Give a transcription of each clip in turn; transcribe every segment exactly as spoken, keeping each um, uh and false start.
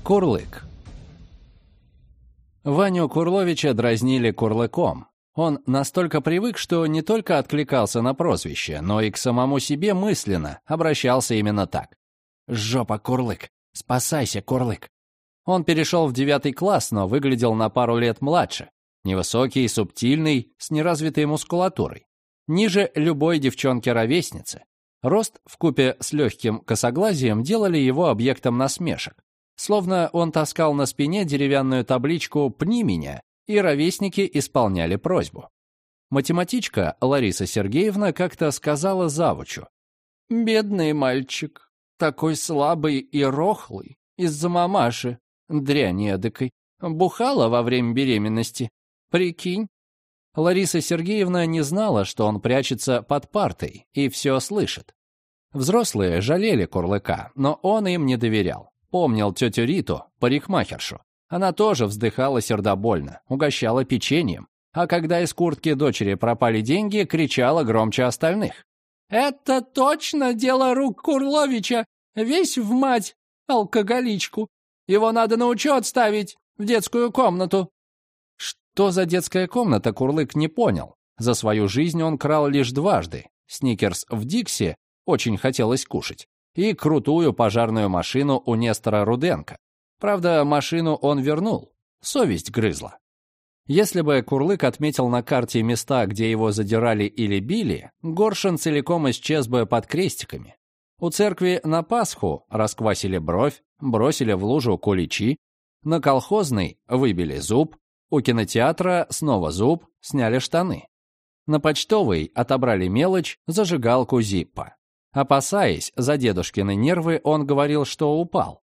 Курлык. Ваню Курловича дразнили Курлыком. Он настолько привык, что не только откликался на прозвище, но и к самому себе мысленно обращался именно так. «Жопа, Курлык! Спасайся, Курлык!» Он перешел в девятый класс, но выглядел на пару лет младше. Невысокий, субтильный, с неразвитой мускулатурой. Ниже любой девчонки-ровесницы. Рост вкупе с легким косоглазием делали его объектом насмешек. Словно он таскал на спине деревянную табличку «Пни меня», и ровесники исполняли просьбу. Математичка Лариса Сергеевна как-то сказала завучу: «Бедный мальчик, такой слабый и рохлый, из-за мамаши, дряни эдакой, бухала во время беременности, прикинь». Лариса Сергеевна не знала, что он прячется под партой и все слышит. Взрослые жалели Курлыка, но он им не доверял. Помнил тетю Риту, парикмахершу. Она тоже вздыхала сердобольно, угощала печеньем, а когда из куртки дочери пропали деньги, кричала громче остальных. «Это точно дело рук Курловича! Весь в мать, алкоголичку! Его надо на учет ставить, в детскую комнату!» Что за детская комната, Курлык не понял. За свою жизнь он крал лишь дважды. Сникерс в Дикси очень хотелось кушать. И крутую пожарную машину у Нестора Руденко. Правда, машину он вернул. Совесть грызла. Если бы Курлык отметил на карте места, где его задирали или били, Горшин целиком исчез бы под крестиками. У церкви на Пасху расквасили бровь, бросили в лужу куличи, на Колхозной выбили зуб, у кинотеатра снова зуб, сняли штаны. На Почтовой отобрали мелочь, зажигалку Зиппо. Опасаясь за дедушкины нервы, он говорил, что упал.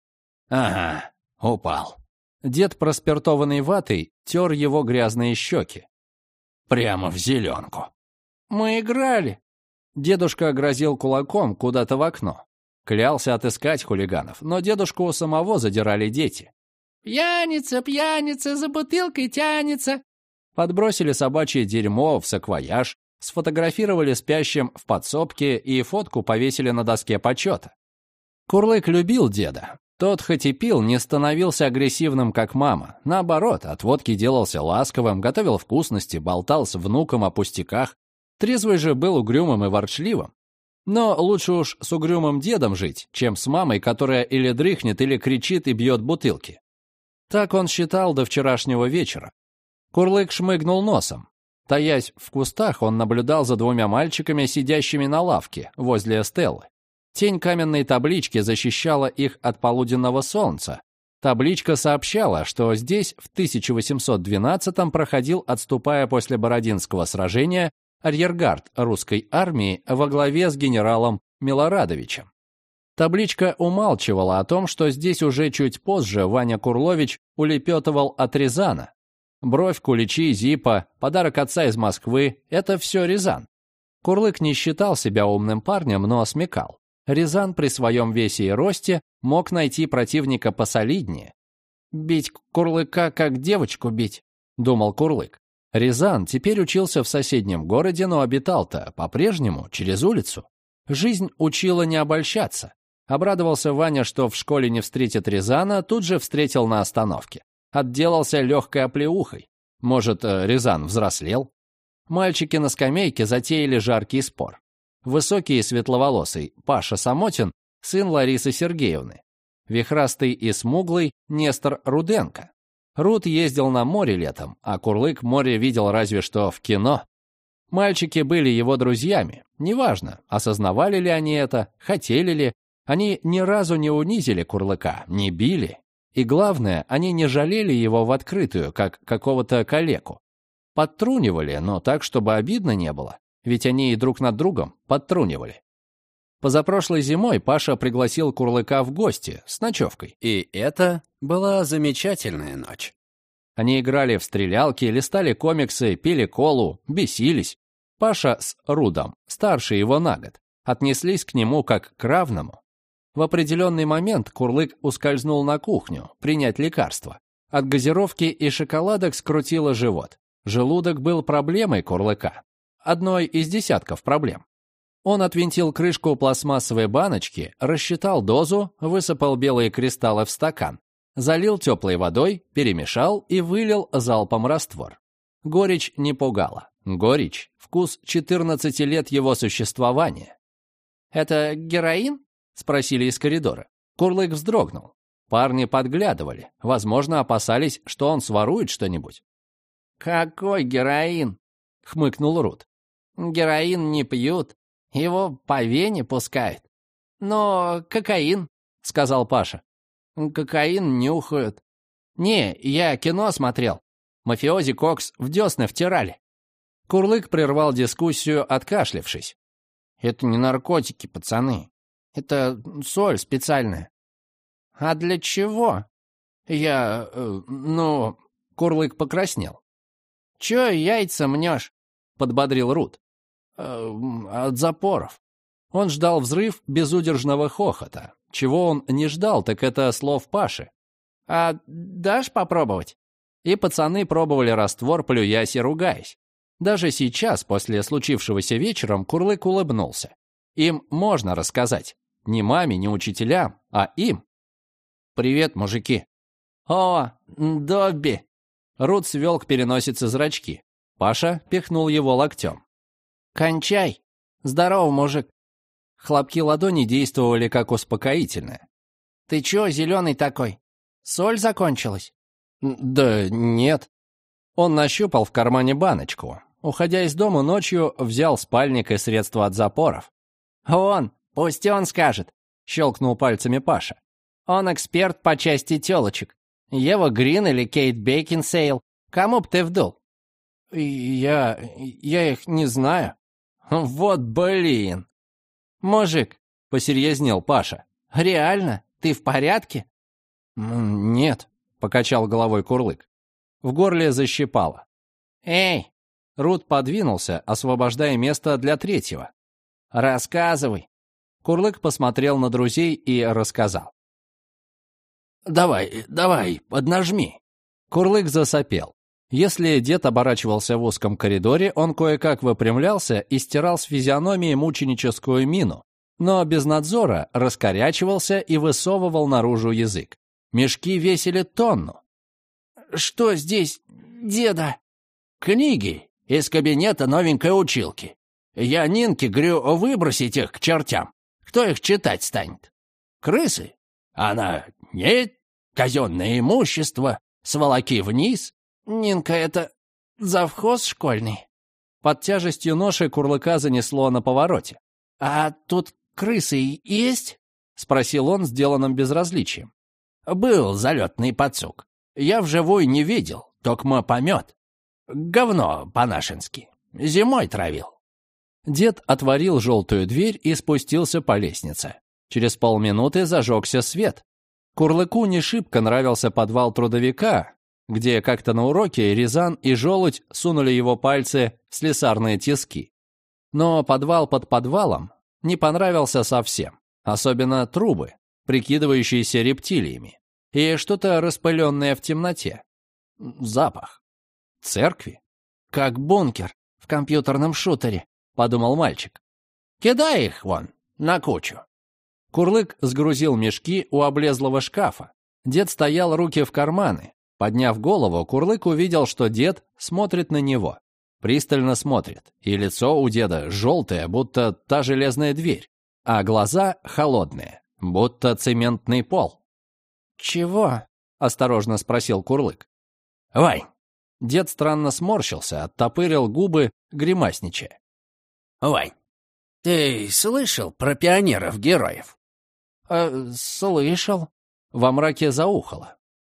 «Ага, упал». Дед, проспиртованный ватой, тер его грязные щеки. «Прямо в зеленку». «Мы играли». Дедушка грозил кулаком куда-то в окно. Клялся отыскать хулиганов, но дедушку у самого задирали дети. «Пьяница, пьяница, за бутылкой тянется». Подбросили собачье дерьмо в саквояж, сфотографировали спящим в подсобке и фотку повесили на доске почета. Курлык любил деда. Тот, хоть и пил, не становился агрессивным, как мама. Наоборот, от водки делался ласковым, готовил вкусности, болтал с внуком о пустяках. Трезвый же был угрюмым и ворчливым. Но лучше уж с угрюмым дедом жить, чем с мамой, которая или дрыхнет, или кричит и бьет бутылки. Так он считал до вчерашнего вечера. Курлык шмыгнул носом. Таясь в кустах, он наблюдал за двумя мальчиками, сидящими на лавке возле Стеллы. Тень каменной таблички защищала их от полуденного солнца. Табличка сообщала, что здесь в тысяча восемьсот двенадцатом проходил, отступая после Бородинского сражения, арьергард русской армии во главе с генералом Милорадовичем. Табличка умалчивала о том, что здесь уже чуть позже Ваня Курлович улепетывал от Рязана. Бровь, куличи, Зиппо, подарок отца из Москвы — это все Рязан. Курлык не считал себя умным парнем, но смекал. Рязан при своем весе и росте мог найти противника посолиднее. «Бить Курлыка, как девочку бить», — думал Курлык. Рязан теперь учился в соседнем городе, но обитал-то по-прежнему через улицу. Жизнь учила не обольщаться. Обрадовался Ваня, что в школе не встретит Рязана, тут же встретил на остановке. Отделался легкой оплеухой. Может, Рязан взрослел? Мальчики на скамейке затеяли жаркий спор. Высокий и светловолосый Паша Самотин, сын Ларисы Сергеевны. Вихрастый и смуглый Нестор Руденко. Руд ездил на море летом, а Курлык море видел разве что в кино. Мальчики были его друзьями. Неважно, осознавали ли они это, хотели ли. Они ни разу не унизили Курлыка, не били. И главное, они не жалели его в открытую, как какого-то калеку. Подтрунивали, но так, чтобы обидно не было. Ведь они и друг над другом подтрунивали. Позапрошлой зимой Паша пригласил Курлыка в гости с ночевкой. И это была замечательная ночь. Они играли в стрелялки, листали комиксы, пили колу, бесились. Паша с Рудом, старше его на год, отнеслись к нему как к равному. В определенный момент Курлык ускользнул на кухню принять лекарство. От газировки и шоколадок скрутило живот. Желудок был проблемой Курлыка. Одной из десятков проблем. Он отвинтил крышку пластмассовой баночки, рассчитал дозу, высыпал белые кристаллы в стакан. Залил теплой водой, перемешал и вылил залпом раствор. Горечь не пугала. Горечь — вкус четырнадцати лет его существования. «Это героин?» — спросили из коридора. Курлык вздрогнул. Парни подглядывали, возможно, опасались, что он сворует что-нибудь. «Какой героин?» — хмыкнул Рут. «Героин не пьют, его по вене пускают. Но кокаин», — сказал Паша. «Кокаин нюхают». «Не, я кино смотрел. Мафиози кокс в десны втирали». Курлык прервал дискуссию, откашлявшись. «Это не наркотики, пацаны. Это соль специальная». «А для чего?» «Я... Э, ну...» Курлык покраснел. «Чё яйца мнешь?» — подбодрил Рут. «Э, «От запоров». Он ждал взрыв безудержного хохота. Чего он не ждал, так это слов Паши. «А дашь попробовать?» И пацаны пробовали раствор, плюясь и ругаясь. Даже сейчас, после случившегося вечером, Курлык улыбнулся. Им можно рассказать. Не маме, не учителям, а им. «Привет, мужики». «О, Добби!» Рут свел к переносице зрачки. Паша пихнул его локтем. «Кончай! Здорово, мужик!» Хлопки ладони действовали как успокоительное. «Ты чё зеленый такой? Соль закончилась?» «Да нет». Он нащупал в кармане баночку. Уходя из дома ночью, взял спальник и средства от запоров. «Он, пусть он скажет», — щелкнул пальцами Паша. «Он эксперт по части тёлочек. Ева Грин или Кейт Бекинсейл. Кому б ты вдул?» «Я... я их не знаю». «Вот блин!» «Мужик», — посерьезнел Паша, — «реально? Ты в порядке?» «Нет», — покачал головой Курлык. В горле защипало. «Эй!» — Рут подвинулся, освобождая место для третьего. «Рассказывай». Курлык посмотрел на друзей и рассказал. «Давай, давай, поднажми». Курлык засопел. Если дед оборачивался в узком коридоре, он кое-как выпрямлялся и стирал с физиономии мученическую мину, но без надзора раскорячивался и высовывал наружу язык. Мешки весили тонну. «Что здесь, деда?» «Книги из кабинета новенькой училки. Я Нинке говорю выбросить их к чертям. Кто их читать станет? Крысы? Она нет. Казенное имущество. Сволоки вниз». «Нинка, это завхоз школьный?» Под тяжестью ноши Курлыка занесло на повороте. «А тут крысы есть?» — спросил он, сделанным безразличием. «Был залетный пацук. Я вживую не видел, токмо помет. Говно по-нашенски. Зимой травил». Дед отворил желтую дверь и спустился по лестнице. Через полминуты зажегся свет. Курлыку не шибко нравился подвал трудовика, где как-то на уроке Рязан и Желудь сунули его пальцы в слесарные тиски. Но подвал под подвалом не понравился совсем, особенно трубы, прикидывающиеся рептилиями, и что-то распыленное в темноте. Запах. Церкви. «Как бункер в компьютерном шутере», — подумал мальчик. «Кидай их вон, на кучу». Курлык сгрузил мешки у облезлого шкафа. Дед стоял, руки в карманы. Подняв голову, Курлык увидел, что дед смотрит на него. Пристально смотрит, и лицо у деда желтое, будто та железная дверь, а глаза холодные, будто цементный пол. «Чего?» — осторожно спросил Курлык. «Вань!» Дед странно сморщился, оттопырил губы, гримасничая. «Вань, ты слышал про пионеров-героев?» э, «Слышал». Во мраке заухало.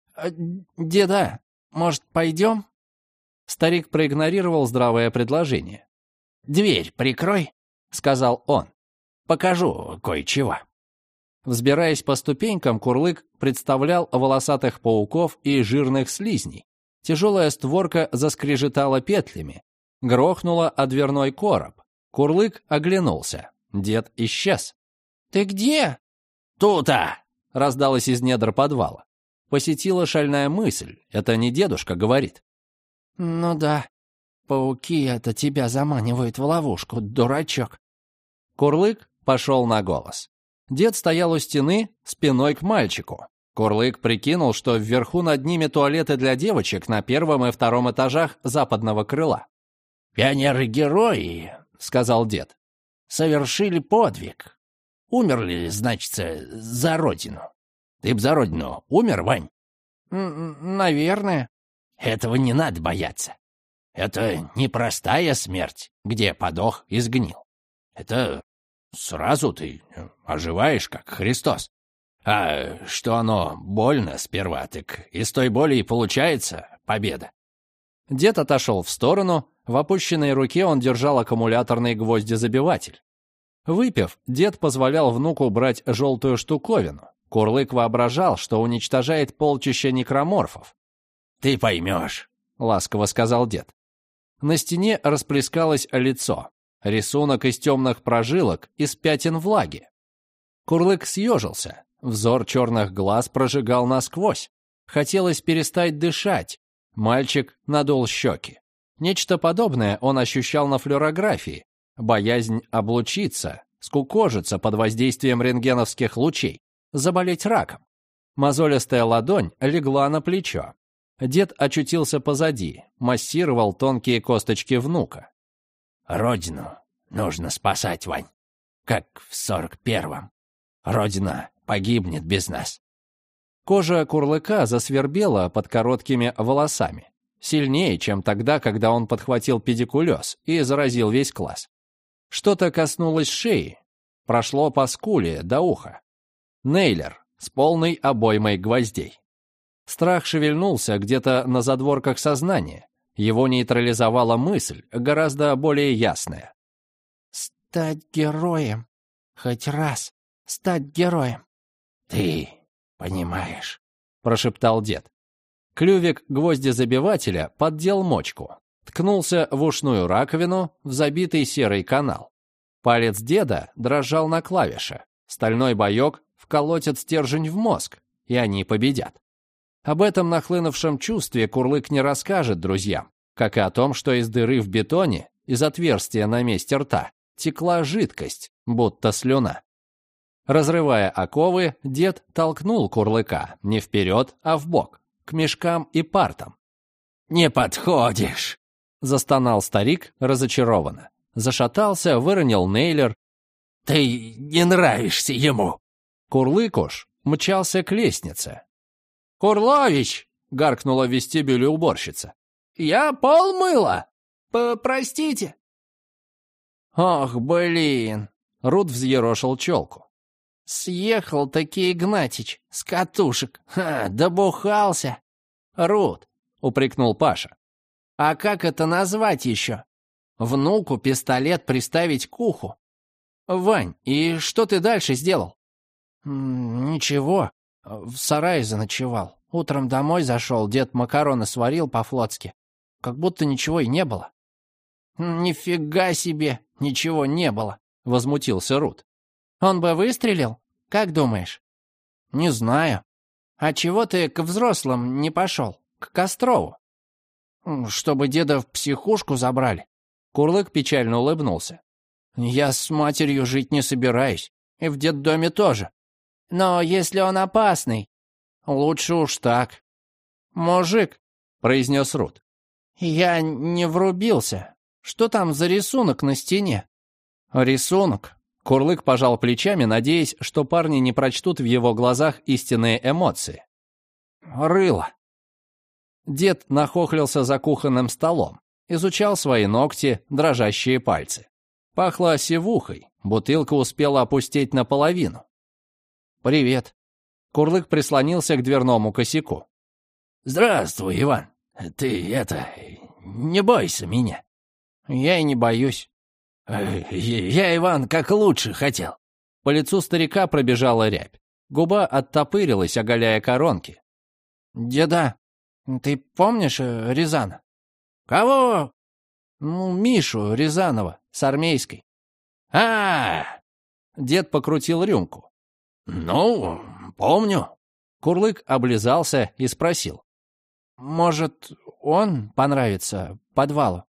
«Деда, может, пойдем?» Старик проигнорировал здравое предложение. «Дверь прикрой», — сказал он. «Покажу кое-чего». Взбираясь по ступенькам, Курлык представлял волосатых пауков и жирных слизней. Тяжелая створка заскрежетала петлями. Грохнула о дверной короб. Курлык оглянулся. Дед исчез. «Ты где?» «Тут-то!» — раздалось из недр подвала. Посетила шальная мысль. Это не дедушка говорит. «Ну да, пауки это тебя заманивают в ловушку, дурачок». Курлык пошел на голос. Дед стоял у стены, спиной к мальчику. Курлык прикинул, что вверху над ними туалеты для девочек на первом и втором этажах западного крыла. «Пионеры-герои», — сказал дед, — «совершили подвиг. Умерли, значит, за родину. Ты б за родину умер, Вань?» «Наверное». «Этого не надо бояться. Это непростая смерть, где подох и сгнил. Это сразу ты оживаешь, как Христос. А что оно больно сперва, так из той боли и получается победа». Дед отошел в сторону, в опущенной руке он держал аккумуляторный гвоздезабиватель. Выпив, дед позволял внуку брать желтую штуковину. Курлык воображал, что уничтожает полчища некроморфов. «Ты поймешь», — ласково сказал дед. На стене расплескалось лицо, рисунок из темных прожилок, из пятен влаги. Курлык съежился, взор черных глаз прожигал насквозь. Хотелось перестать дышать. Мальчик надул щеки. Нечто подобное он ощущал на флюорографии. Боязнь облучиться, скукожиться под воздействием рентгеновских лучей, заболеть раком. Мозолистая ладонь легла на плечо. Дед очутился позади, массировал тонкие косточки внука. «Родину нужно спасать, Вань, как в сорок первом. Родина погибнет без нас». Кожа Курлыка засвербела под короткими волосами. Сильнее, чем тогда, когда он подхватил педикулез и заразил весь класс. Что-то коснулось шеи, прошло по скуле до уха. Нейлер с полной обоймой гвоздей. Страх шевельнулся где-то на задворках сознания. Его нейтрализовала мысль, гораздо более ясная. «Стать героем. Хоть раз стать героем». «Ты понимаешь», — прошептал дед. Клювик гвоздезабивателя поддел мочку. Ткнулся в ушную раковину, в забитый серый канал. Палец деда дрожал на клавише. Стальной боек вколотит стержень в мозг, и они победят. Об этом нахлынувшем чувстве Курлык не расскажет друзьям, как и о том, что из дыры в бетоне, из отверстия на месте рта, текла жидкость, будто слюна. Разрывая оковы, дед толкнул Курлыка не вперед, а вбок, к мешкам и партам. «Не подходишь!» — застонал старик разочарованно. Зашатался, выронил нейлер. «Ты не нравишься ему!» Курлык уж мчался к лестнице. «Курлович!» — гаркнула в вестибюле уборщица. «Я пол мыла! Простите!» «Ох, блин!» — Рут взъерошил челку. «Съехал-таки Игнатич с катушек. Ха, добухался!» «Рут!» — упрекнул Паша. «А как это назвать еще? Внуку пистолет приставить к уху. Вань, и что ты дальше сделал?» «Ничего. В сарае заночевал. Утром домой зашел, дед макароны сварил по-флотски. Как будто ничего и не было». «Нифига себе, ничего не было», — возмутился Рут. «Он бы выстрелил? Как думаешь?» «Не знаю». «А чего ты к взрослым не пошел? К Кострову?» «Чтобы деда в психушку забрали». Курлык печально улыбнулся. «Я с матерью жить не собираюсь. И в детдоме тоже. Но если он опасный...» «Лучше уж так». «Мужик», — произнес Рут. «Я не врубился. Что там за рисунок на стене?» «Рисунок». Курлык пожал плечами, надеясь, что парни не прочтут в его глазах истинные эмоции. «Рыло». Дед нахохлился за кухонным столом, изучал свои ногти, дрожащие пальцы. Пахло сивухой, бутылка успела опустеть наполовину. «Привет». Курлык прислонился к дверному косяку. «Здравствуй, Иван. Ты, это, не бойся меня». «Я и не боюсь». «Я, Иван, как лучше хотел». По лицу старика пробежала рябь. Губа оттопырилась, оголяя коронки. «Деда, ты помнишь Рязана?» «Кого?» «Ну, Мишу Рязанова, с армейской». а, Дед покрутил рюмку. «Ну, помню». Курлык облизался и спросил. «Может, он понравится подвалу?»